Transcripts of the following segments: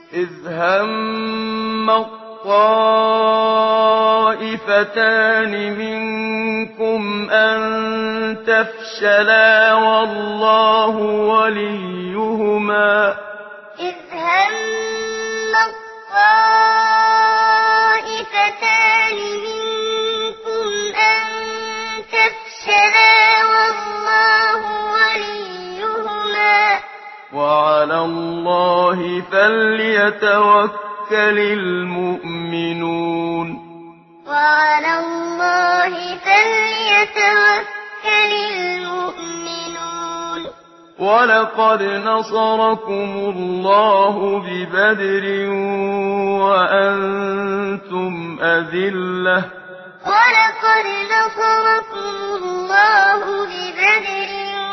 إذ هم الطائفتان منكم أن تفشلا والله وليهما إذ هم الطائفتان منكم أن تفشلا والله وليهما وعلى الله فليتوكل المؤمنون وعلى الله فليتوكل المؤمنون ولقد نصركم الله ببدر وأنتم أذلة ولقد نصركم الله ببدر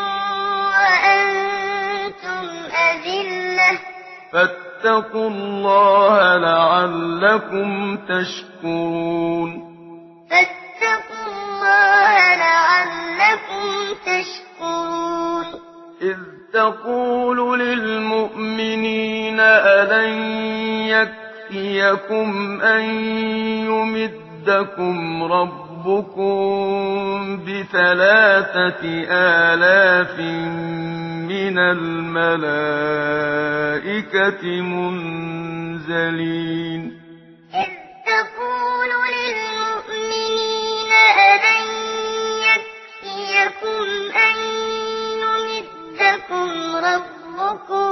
وأنتم أذلة فاتقوا الله لعلكم تشكرون فاتقوا الله لعلكم تشكرون إذ تقول للمؤمنين ألن يكفيكم أن يمدكم ربكم ب3,000 من الملائكة منزلين إذ تقول للمؤمنين ألن يكفيكم أن يمدكم ربكم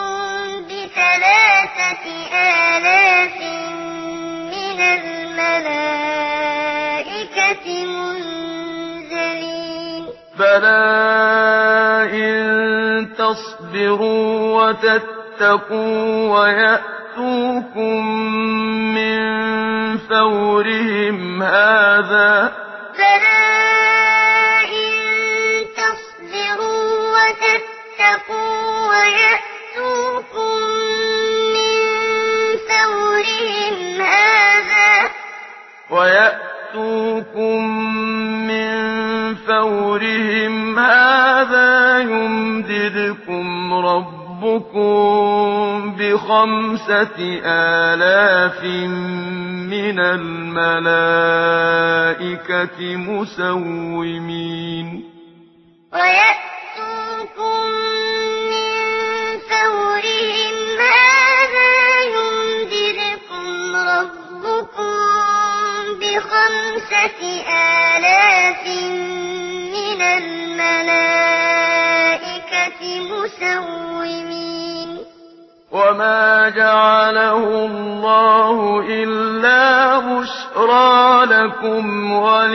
ب3,000 من الملائكة منزلين بلى إن تصبروا وتتقوا ويأتوكم من فورهم هذا بلى إن تصبروا وتتقوا ويأتوكم من فورهم هذا يمددكم ربكم ب5,000 من الملائكة مسومين ويأتوكم من فورهم هذا يمددكم ربكم ب5,000 من الملائكة مسومين وما جعله الله إلا بشرى لكم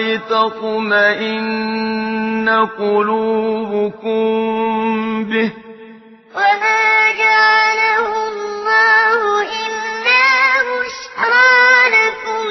ولتطمئن قلوبكم به وما جعله الله إلا بشرى لكم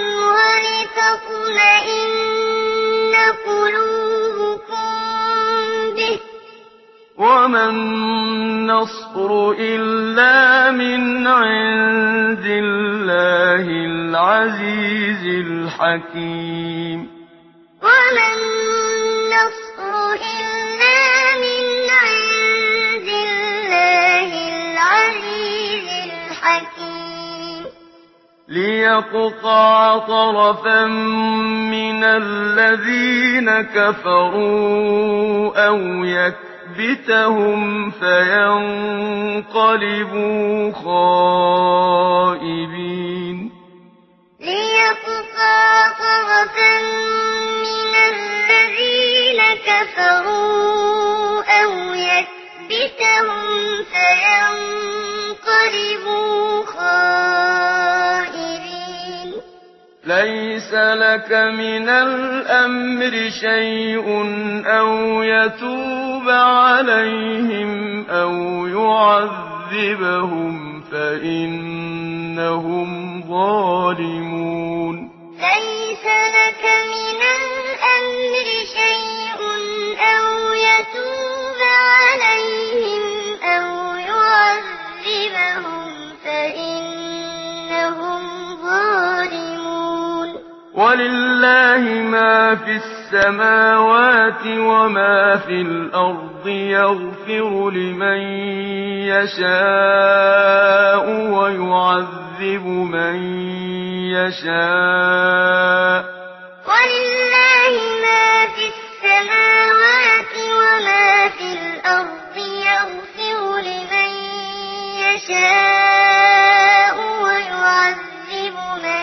ولتطمئن قلوبكم به وما النصر إلا من عند الله العزيز الحكيم وما النصر إلا من عند الله العزيز الحكيم ليقطع طرفا من الذين كفروا أو يكبتهم فينقلبوا خائبين ليقطع طرفا من الذين كفروا أو يكبتهم فينقلبوا خائبين ليس لك من الأمر شيء أو يتوب عليهم أو يعذبهم فإنهم ظالمون ليس لك من الأمر شيء أو يتوب عليهم أو يعذبهم فإنهم ظالمون وَلِلَّهِ مَا فِي السَّمَاوَاتِ وَمَا فِي الْأَرْضِ يَغْفِرُ لِمَن يَشَاءُ وَيُعَذِّبُ مَن يَشَاءُ ۚ وَلِلَّهِ مَا فِي السَّمَاوَاتِ وَمَا فِي الْأَرْضِ يَغْفِرُ لِمَن يَشَاءُ وَيُعَذِّبُ مَن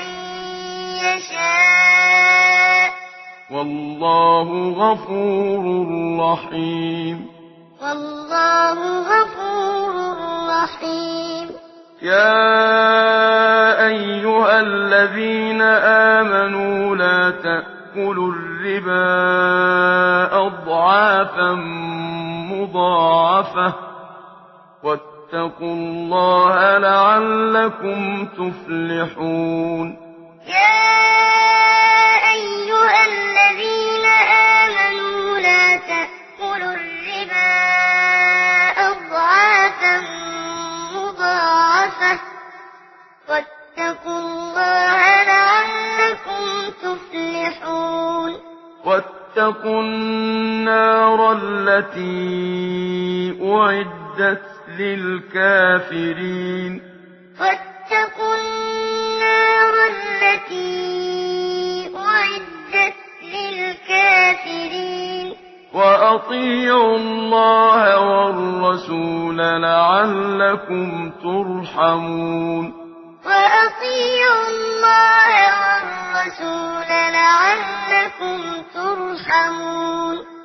يَشَاءُ ۚ وَاللَّهُ غَفُورٌ رَّحِيمٌ وَاللَّهُ غَفُورٌ رَّحِيمٌ. يَا أَيُّهَا الَّذِينَ آمَنُوا لَا تَأْكُلُوا الرِّبَا أَضْعَافًا مُّضَاعَفَةً ۖ وَاتَّقُوا اللَّهَ لَعَلَّكُمْ تُفْلِحُونَ يَا أَيُّهَا الَّذِينَ آمَنُوا لَا تَأْكُلُوا الرِّبَا أَضْعَافًا مُّضَاعَفَةً ۖ وَاتَّقُوا اللَّهَ لَعَلَّكُمْ تُفْلِحُونَ وَاتَّقُوا النَّارَ الَّتِي أُعِدَّتْ لِلْكَافِرِينَ وَاتَّقُوا النَّارَ الَّتِي أُعِدَّتْ لِلْكَافِرِينَ وَأَطِيعُوا اللَّهَ وَالرَّسُولَ لَعَلَّكُمْ تُرْحَمُونَ وَأَطِيعُوا اللَّهَ وَالرَّسُولَ لَعَلَّكُمْ تُرْحَمُونَ